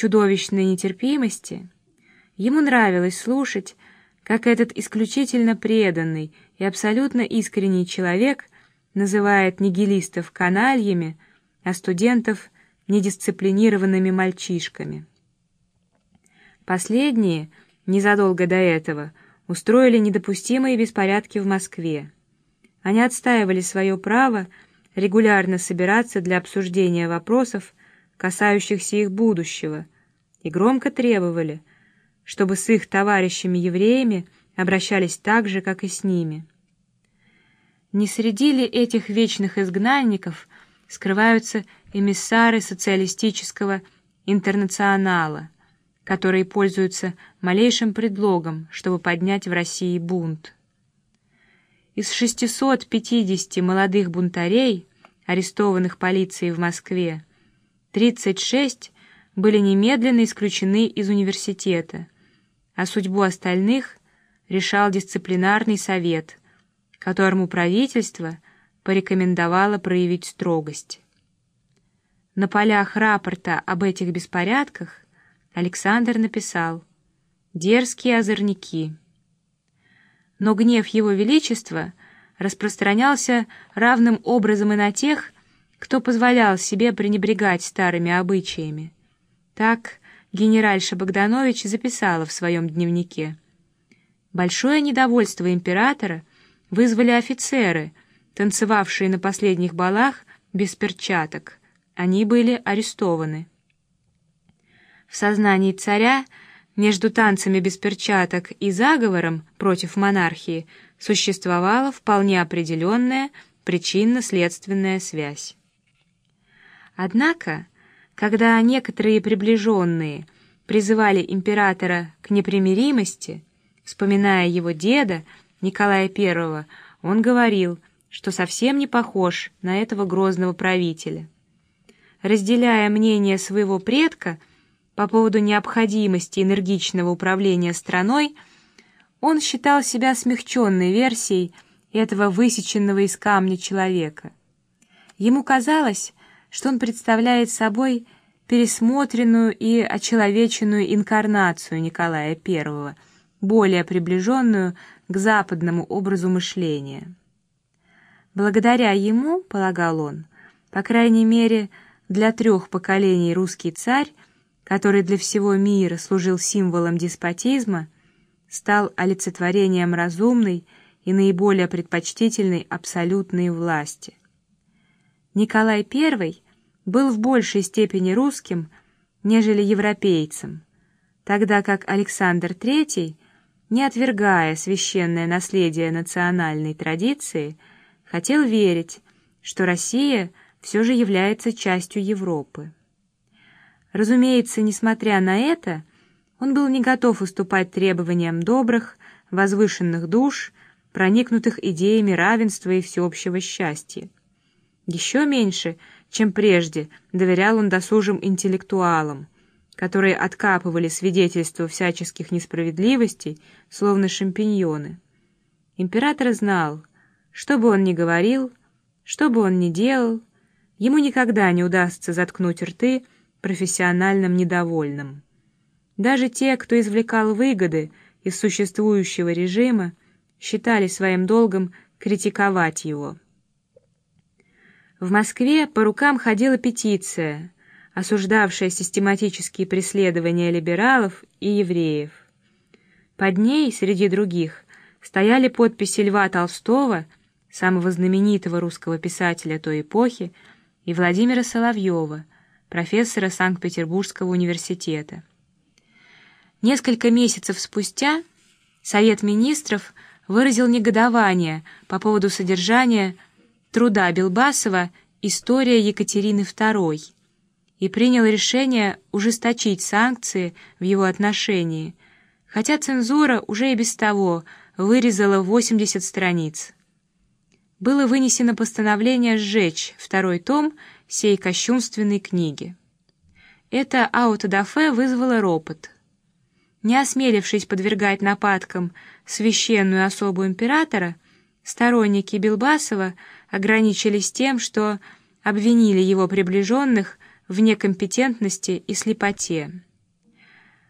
чудовищной нетерпимости, ему нравилось слушать, как этот исключительно преданный и абсолютно искренний человек называет нигилистов канальями, а студентов недисциплинированными мальчишками. Последние, незадолго до этого, устроили недопустимые беспорядки в Москве. Они отстаивали свое право регулярно собираться для обсуждения вопросов, касающихся их будущего, и громко требовали, чтобы с их товарищами-евреями обращались так же, как и с ними. Не среди ли этих вечных изгнанников скрываются эмиссары социалистического интернационала, которые пользуются малейшим предлогом, чтобы поднять в России бунт? Из 650 молодых бунтарей, арестованных полицией в Москве, 36 были немедленно исключены из университета, а судьбу остальных решал дисциплинарный совет, которому правительство порекомендовало проявить строгость. На полях рапорта об этих беспорядках Александр написал: «Дерзкие озорники». Но гнев его величества распространялся равным образом и на тех, кто позволял себе пренебрегать старыми обычаями. Так генеральша Богданович записала в своем дневнике: «Большое недовольство императора вызвали офицеры, танцевавшие на последних балах без перчаток. Они были арестованы». В сознании царя между танцами без перчаток и заговором против монархии существовала вполне определенная причинно-следственная связь. Однако, когда некоторые приближенные призывали императора к непримиримости, вспоминая его деда Николая I, он говорил, что совсем не похож на этого грозного правителя. Разделяя мнение своего предка по поводу необходимости энергичного управления страной, он считал себя смягченной версией этого высеченного из камня человека. Ему казалось, что он представляет собой пересмотренную и очеловеченную инкарнацию Николая I, более приближенную к западному образу мышления. Благодаря ему, полагал он, по крайней мере для 3 поколений русский царь, который для всего мира служил символом деспотизма, стал олицетворением разумной и наиболее предпочтительной абсолютной власти. Николай I был в большей степени русским, нежели европейцем, тогда как Александр III, не отвергая священное наследие национальной традиции, хотел верить, что Россия все же является частью Европы. Разумеется, несмотря на это, он был не готов уступать требованиям добрых, возвышенных душ, проникнутых идеями равенства и всеобщего счастья. Еще меньше, чем прежде, доверял он досужим интеллектуалам, которые откапывали свидетельства всяческих несправедливостей, словно шампиньоны. Император знал, что бы он ни говорил, что бы он ни делал, ему никогда не удастся заткнуть рты профессиональным недовольным. Даже те, кто извлекал выгоды из существующего режима, считали своим долгом критиковать его. В Москве по рукам ходила петиция, осуждавшая систематические преследования либералов и евреев. Под ней, среди других, стояли подписи Льва Толстого, самого знаменитого русского писателя той эпохи, и Владимира Соловьева, профессора Санкт-Петербургского университета. Несколько месяцев спустя Совет министров выразил негодование по поводу содержания труда Билбасова «История Екатерины II» и принял решение ужесточить санкции в его отношении, хотя цензура уже и без того вырезала 80 страниц. Было вынесено постановление сжечь 2-й том сей кощунственной книги. Это аутодафе вызвало ропот. Не осмелившись подвергать нападкам священную особу императора, сторонники Билбасова ограничились тем, что обвинили его приближенных в некомпетентности и слепоте.